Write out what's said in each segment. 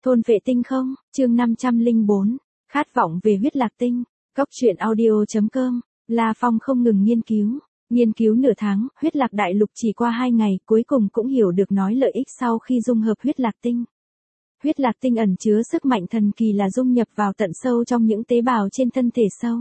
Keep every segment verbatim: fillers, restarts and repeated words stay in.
Thôn vệ tinh không, chương năm trăm lẻ bốn, khát vọng về huyết lạc tinh, cốc truyện audio.com, La Phong không ngừng nghiên cứu, nghiên cứu nửa tháng, huyết lạc đại lục chỉ qua hai ngày, cuối cùng cũng hiểu được nói lợi ích sau khi dung hợp huyết lạc tinh. Huyết lạc tinh ẩn chứa sức mạnh thần kỳ là dung nhập vào tận sâu trong những tế bào trên thân thể sâu.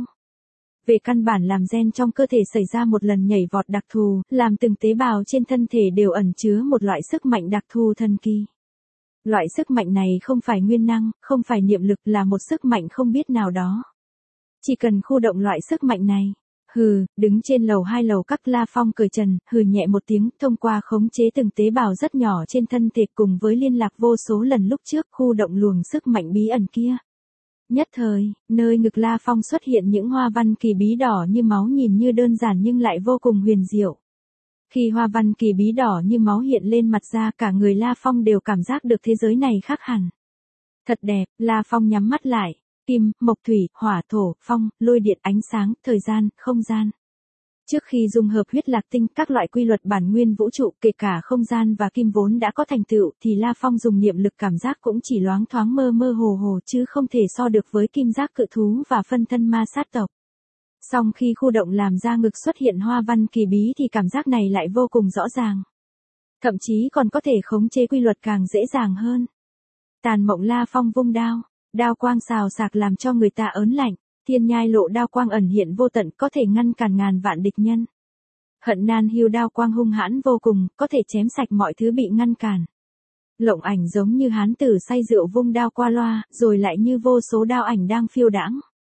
Về căn bản làm gen trong cơ thể xảy ra một lần nhảy vọt đặc thù, làm từng tế bào trên thân thể đều ẩn chứa một loại sức mạnh đặc thù thần kỳ. Loại sức mạnh này không phải nguyên năng, không phải niệm lực, là một sức mạnh không biết nào đó. Chỉ cần khu động loại sức mạnh này. Hừ, đứng trên lầu hai lầu các, La Phong cười trần, hừ nhẹ một tiếng, thông qua khống chế từng tế bào rất nhỏ trên thân thể cùng với liên lạc vô số lần lúc trước, khu động luồng sức mạnh bí ẩn kia. Nhất thời, nơi ngực La Phong xuất hiện những hoa văn kỳ bí đỏ như máu, nhìn như đơn giản nhưng lại vô cùng huyền diệu. Khi hoa văn kỳ bí đỏ như máu hiện lên mặt ra, cả người La Phong đều cảm giác được thế giới này khác hẳn. Thật đẹp, La Phong nhắm mắt lại. Kim, mộc thủy, hỏa thổ, phong, lôi điện, ánh sáng, thời gian, không gian. Trước khi dung hợp huyết lạc tinh, các loại quy luật bản nguyên vũ trụ, kể cả không gian và kim vốn đã có thành tựu, thì La Phong dùng niệm lực cảm giác cũng chỉ loáng thoáng mơ mơ hồ hồ, chứ không thể so được với kim giác cự thú và phân thân ma sát tộc. Song khi khu động làm ra ngực xuất hiện hoa văn kỳ bí thì cảm giác này lại vô cùng rõ ràng. Thậm chí còn có thể khống chế quy luật càng dễ dàng hơn. Tàn mộng La Phong vung đao. Đao quang xào xạc làm cho người ta ớn lạnh, thiên nhai lộ đao quang ẩn hiện vô tận, có thể ngăn cản ngàn vạn địch nhân. Hận nan hiu đao quang hung hãn vô cùng, có thể chém sạch mọi thứ bị ngăn cản. Lộng ảnh giống như hán tử say rượu vung đao qua loa, rồi lại như vô số đao ảnh đang phiêu đãng.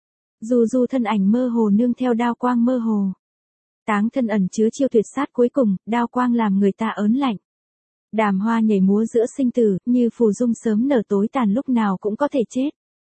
Dù du thân ảnh mơ hồ nương theo đao quang mơ hồ. Táng thân ẩn chứa chiêu tuyệt sát cuối cùng, đao quang làm người ta ớn lạnh. Đàm hoa nhảy múa giữa sinh tử, như phù dung sớm nở tối tàn, lúc nào cũng có thể chết.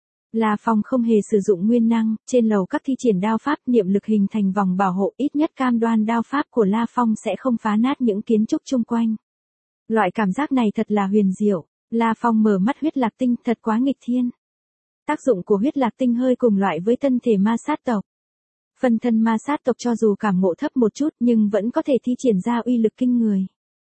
La Phong không hề sử dụng nguyên năng, trên lầu các thi triển đao pháp, niệm lực hình thành vòng bảo hộ, ít nhất cam đoan đao pháp của La Phong sẽ không phá nát những kiến trúc chung quanh. Loại cảm giác này thật là huyền diệu. La Phong mở mắt, huyết lạc tinh thật quá nghịch thiên. Tác dụng của huyết lạc tinh hơi cùng loại với thân thể ma sát tộc. Phân thân ma sát tộc cho dù cảm ngộ thấp một chút nhưng vẫn có thể thi triển ra uy lực kinh người.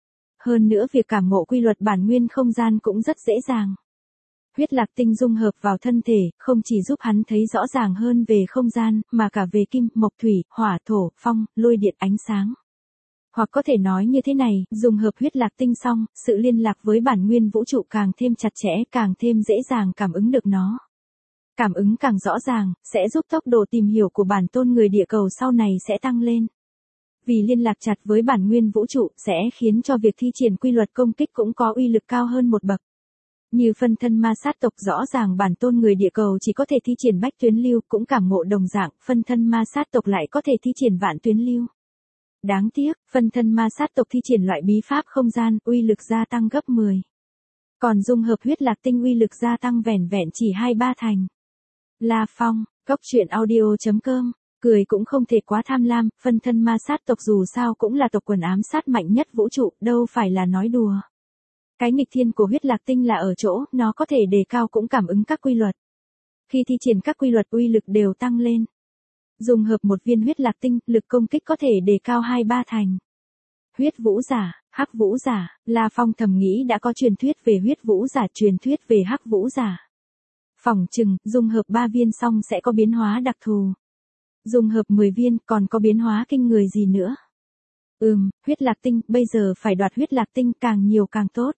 Hơn nữa việc cảm ngộ quy luật bản nguyên không gian cũng rất dễ dàng. Huyết lạc tinh dung hợp vào thân thể, không chỉ giúp hắn thấy rõ ràng hơn về không gian, mà cả về kim, mộc thủy, hỏa thổ, phong, lôi điện, ánh sáng. Hoặc có thể nói như thế này, dung hợp huyết lạc tinh xong, sự liên lạc với bản nguyên vũ trụ càng thêm chặt chẽ, càng thêm dễ dàng cảm ứng được nó. Cảm ứng càng rõ ràng, sẽ giúp tốc độ tìm hiểu của bản tôn người địa cầu sau này sẽ tăng lên. Vì liên lạc chặt với bản nguyên vũ trụ sẽ khiến cho việc thi triển quy luật công kích cũng có uy lực cao hơn một bậc. Như phân thân ma sát tộc, rõ ràng bản tôn người địa cầu chỉ có thể thi triển bách tuyến lưu, cũng cảm ngộ đồng dạng, phân thân ma sát tộc lại có thể thi triển vạn tuyến lưu. Đáng tiếc, phân thân ma sát tộc thi triển loại bí pháp không gian, uy lực gia tăng gấp mười. Còn dung hợp huyết lạc tinh uy lực gia tăng vẻn vẹn chỉ hai ba thành. La Phong, cốc truyện audio.com. Cười cũng không thể quá tham lam, phân thân ma sát tộc dù sao cũng là tộc quần ám sát mạnh nhất vũ trụ, đâu phải là nói đùa. Cái nghịch thiên của huyết lạc tinh là ở chỗ, nó có thể đề cao cũng cảm ứng các quy luật. Khi thi triển các quy luật uy lực đều tăng lên. Dùng hợp một viên huyết lạc tinh, lực công kích có thể đề cao hai ba thành. Huyết vũ giả, hắc vũ giả, La Phong thầm nghĩ đã có truyền thuyết về huyết vũ giả, truyền thuyết về hắc vũ giả. Phỏng chừng, dùng hợp ba viên xong sẽ có biến hóa đặc thù. Dùng hợp mười viên còn có biến hóa kinh người gì nữa? Ừm, huyết lạc tinh, bây giờ phải đoạt huyết lạc tinh, càng nhiều càng tốt.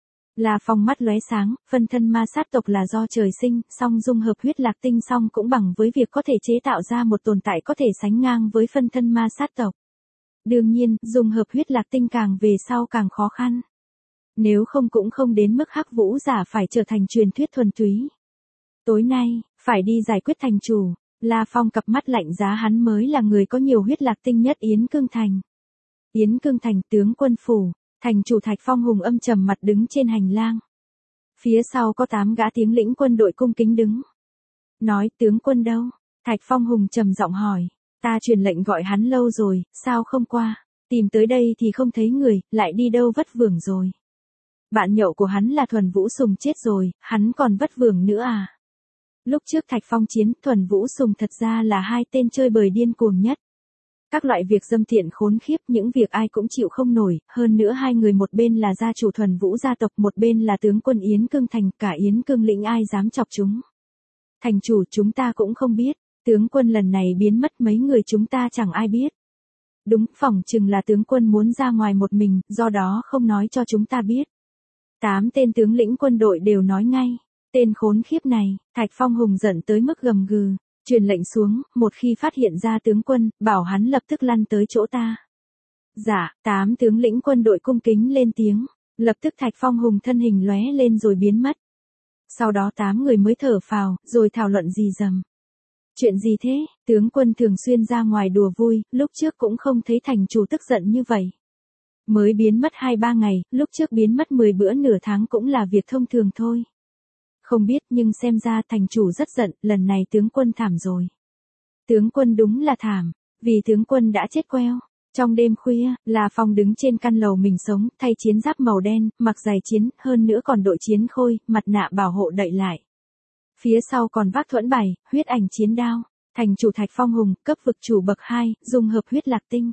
La Phong mắt lóe sáng, phân thân ma sát tộc là do trời sinh, song dung hợp huyết lạc tinh xong cũng bằng với việc có thể chế tạo ra một tồn tại có thể sánh ngang với phân thân ma sát tộc. Đương nhiên, dung hợp huyết lạc tinh càng về sau càng khó khăn. Nếu không cũng không đến mức hắc vũ giả phải trở thành truyền thuyết thuần túy. Tối nay, phải đi giải quyết thành chủ. La Phong cặp mắt lạnh giá, hắn mới là người có nhiều huyết lạc tinh nhất Yến Cương Thành. Yến Cương Thành, tướng quân phủ, thành chủ Thạch Phong hùng âm trầm mặt đứng trên hành lang. Phía sau có tám gã tướng lĩnh quân đội cung kính đứng. Nói, tướng quân đâu? Thạch Phong hùng trầm giọng hỏi. Ta truyền lệnh gọi hắn lâu rồi, sao không qua? Tìm tới đây thì không thấy người, lại đi đâu vất vưởng rồi. Bạn nhậu của hắn là Thuần Vũ Sùng chết rồi, hắn còn vất vưởng nữa à? Lúc trước Thạch Phong chiến, Thuần Vũ Sùng thật ra là hai tên chơi bời điên cuồng nhất. Các loại việc dâm tiện khốn khiếp, những việc ai cũng chịu không nổi, hơn nữa hai người một bên là gia chủ Thuần Vũ gia tộc, một bên là tướng quân Yến Cương Thành, cả Yến Cương lĩnh ai dám chọc chúng. Thành chủ, chúng ta cũng không biết, tướng quân lần này biến mất mấy người chúng ta chẳng ai biết. Đúng, phỏng chừng là tướng quân muốn ra ngoài một mình, do đó không nói cho chúng ta biết. Tám tên tướng lĩnh quân đội đều nói ngay, tên khốn khiếp này. Thạch Phong Hùng giận tới mức gầm gừ, truyền lệnh xuống, một khi phát hiện ra tướng quân, bảo hắn lập tức lăn tới chỗ ta. Dạ, tám tướng lĩnh quân đội cung kính lên tiếng, lập tức Thạch Phong Hùng thân hình lóe lên rồi biến mất. Sau đó tám người mới thở phào, rồi thảo luận gì dầm. Chuyện gì thế, tướng quân thường xuyên ra ngoài đùa vui, lúc trước cũng không thấy thành chủ tức giận như vậy. Mới biến mất hai ba ngày, lúc trước biến mất mười bữa nửa tháng cũng là việc thông thường thôi. Không biết, nhưng xem ra thành chủ rất giận, lần này tướng quân thảm rồi. Tướng quân đúng là thảm, vì tướng quân đã chết queo. Trong đêm khuya, La Phong đứng trên căn lầu mình sống, thay chiến giáp màu đen, mặc giày chiến, hơn nữa còn đội chiến khôi, mặt nạ bảo hộ đậy lại. Phía sau còn vác thuẫn bày, huyết ảnh chiến đao. Thành chủ Thạch Phong Hùng, cấp vực chủ bậc hai, dung hợp huyết lạc tinh.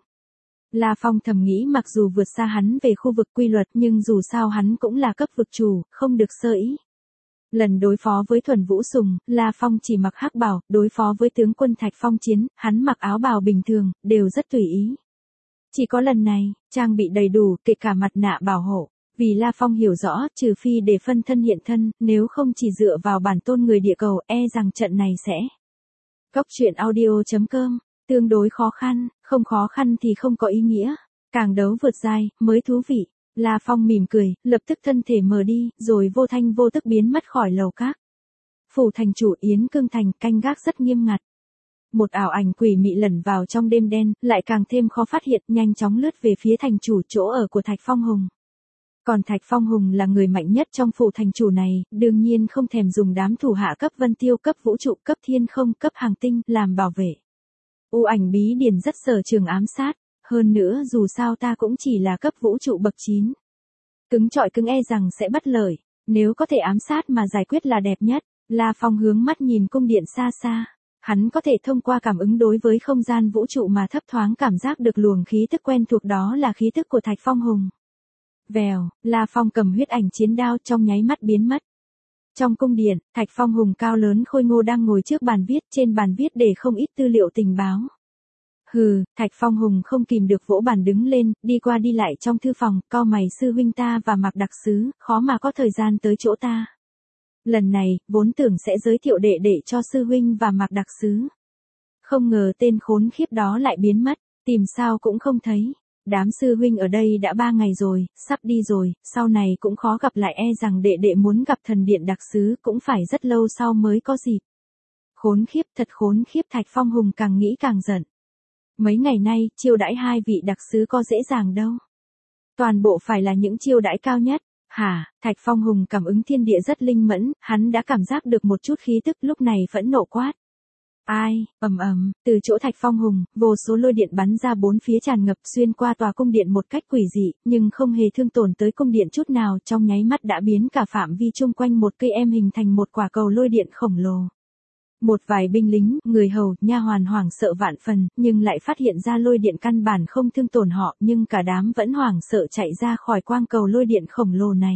La Phong thầm nghĩ mặc dù vượt xa hắn về khu vực quy luật nhưng dù sao hắn cũng là cấp vực chủ, không được sơ ý. Lần đối phó với Thuần Vũ Sùng, La Phong chỉ mặc hắc bào, đối phó với tướng quân Thạch Phong Chiến, hắn mặc áo bào bình thường, đều rất tùy ý. Chỉ có lần này, trang bị đầy đủ, kể cả mặt nạ bảo hộ, vì La Phong hiểu rõ, trừ phi để phân thân hiện thân, nếu không chỉ dựa vào bản tôn người địa cầu, e rằng trận này sẽ. Góc truyện audio chấm com, tương đối khó khăn, không khó khăn thì không có ý nghĩa, càng đấu vượt giai, mới thú vị. La Phong mỉm cười, lập tức thân thể mờ đi, rồi vô thanh vô tức biến mất khỏi lầu các. Phủ thành chủ Yến Cương Thành canh gác rất nghiêm ngặt. Một ảo ảnh quỷ mị lẩn vào trong đêm đen, lại càng thêm khó phát hiện, nhanh chóng lướt về phía thành chủ chỗ ở của Thạch Phong Hùng. Còn Thạch Phong Hùng là người mạnh nhất trong phủ thành chủ này, đương nhiên không thèm dùng đám thủ hạ cấp vân tiêu, cấp vũ trụ, cấp thiên không, cấp hàng tinh làm bảo vệ. U ảnh bí điển rất sở trường ám sát. Hơn nữa dù sao ta cũng chỉ là cấp vũ trụ bậc chín. Cứng trọi cứng e rằng sẽ bất lợi, nếu có thể ám sát mà giải quyết là đẹp nhất. La Phong hướng mắt nhìn cung điện xa xa. Hắn có thể thông qua cảm ứng đối với không gian vũ trụ mà thấp thoáng cảm giác được luồng khí tức quen thuộc, đó là khí tức của Thạch Phong Hùng. Vèo, La Phong cầm huyết ảnh chiến đao trong nháy mắt biến mất. Trong cung điện, Thạch Phong Hùng cao lớn khôi ngô đang ngồi trước bàn viết, trên bàn viết để không ít tư liệu tình báo. Hừ, Thạch Phong Hùng không kìm được vỗ bàn đứng lên, đi qua đi lại trong thư phòng, cau mày, sư huynh ta và Mạc Đặc Sứ, khó mà có thời gian tới chỗ ta. Lần này, vốn tưởng sẽ giới thiệu đệ đệ cho sư huynh và Mạc Đặc Sứ. Không ngờ tên khốn khiếp đó lại biến mất, tìm sao cũng không thấy. Đám sư huynh ở đây đã ba ngày rồi, sắp đi rồi, sau này cũng khó gặp lại, e rằng đệ đệ muốn gặp thần điện Đặc Sứ cũng phải rất lâu sau mới có dịp. Khốn khiếp, thật khốn khiếp, Thạch Phong Hùng càng nghĩ càng giận. Mấy ngày nay, chiêu đãi hai vị đặc sứ có dễ dàng đâu. Toàn bộ phải là những chiêu đãi cao nhất. Hả, Thạch Phong Hùng cảm ứng thiên địa rất linh mẫn, hắn đã cảm giác được một chút khí tức, lúc này phẫn nộ quát. Ai, ầm ầm, từ chỗ Thạch Phong Hùng, vô số lôi điện bắn ra bốn phía tràn ngập xuyên qua tòa cung điện một cách quỷ dị, nhưng không hề thương tổn tới cung điện chút nào, trong nháy mắt đã biến cả phạm vi chung quanh một cây em hình thành một quả cầu lôi điện khổng lồ. Một vài binh lính, người hầu, nha hoàn hoảng sợ vạn phần, nhưng lại phát hiện ra lôi điện căn bản không thương tổn họ, nhưng cả đám vẫn hoảng sợ chạy ra khỏi quang cầu lôi điện khổng lồ này.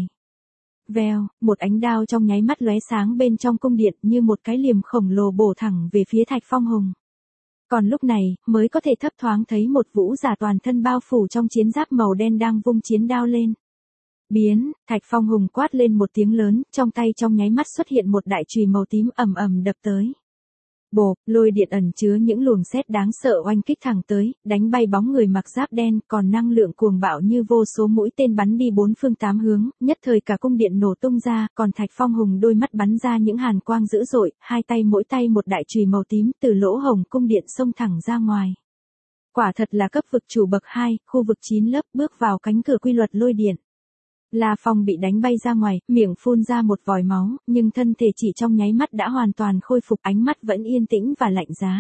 Vèo, một ánh đao trong nháy mắt lóe sáng bên trong cung điện như một cái liềm khổng lồ bổ thẳng về phía Thạch Phong Hùng. Còn lúc này, mới có thể thấp thoáng thấy một vũ giả toàn thân bao phủ trong chiến giáp màu đen đang vung chiến đao lên. Biến, Thạch Phong Hùng quát lên một tiếng lớn, trong tay trong nháy mắt xuất hiện một đại chùy màu tím ầm ầm đập tới. Bộp, lôi điện ẩn chứa những luồng sét đáng sợ oanh kích thẳng tới, đánh bay bóng người mặc giáp đen, còn năng lượng cuồng bạo như vô số mũi tên bắn đi bốn phương tám hướng, nhất thời cả cung điện nổ tung ra, còn Thạch Phong Hùng đôi mắt bắn ra những hàn quang dữ dội, hai tay mỗi tay một đại chùy màu tím, từ lỗ hổng cung điện xông thẳng ra ngoài. Quả thật là cấp vực chủ bậc hai, khu vực chín lớp, bước vào cánh cửa quy luật lôi điện. La Phong bị đánh bay ra ngoài, miệng phun ra một vòi máu, nhưng thân thể chỉ trong nháy mắt đã hoàn toàn khôi phục, ánh mắt vẫn yên tĩnh và lạnh giá.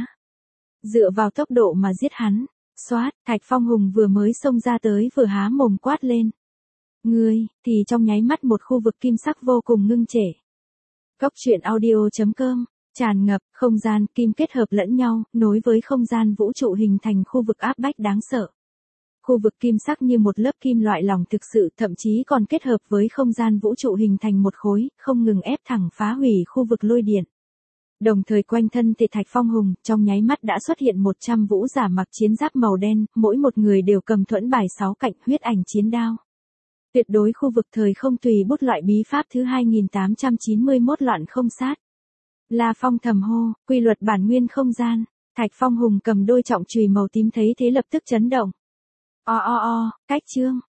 Dựa vào tốc độ mà giết hắn, xoát, Thạch Phong Hùng vừa mới xông ra tới vừa há mồm quát lên. Ngươi, thì trong nháy mắt một khu vực kim sắc vô cùng ngưng trệ. Góc truyện audio chấm com tràn ngập, không gian, kim kết hợp lẫn nhau, nối với không gian vũ trụ hình thành khu vực áp bách đáng sợ. Khu vực kim sắc như một lớp kim loại lỏng thực sự, thậm chí còn kết hợp với không gian vũ trụ hình thành một khối, không ngừng ép thẳng phá hủy khu vực lôi điện. Đồng thời quanh thân Tề Thạch Phong hùng, trong nháy mắt đã xuất hiện một trăm vũ giả mặc chiến giáp màu đen, mỗi một người đều cầm thuẫn bài sáu cạnh, huyết ảnh chiến đao. Tuyệt đối khu vực thời không tùy bút loại bí pháp thứ hai nghìn tám trăm chín mươi mốt loạn không sát. La Phong thầm hô, quy luật bản nguyên không gian. Thạch Phong hùng cầm đôi trọng chùy màu tím thấy thế lập tức chấn động. O o o, cách chương,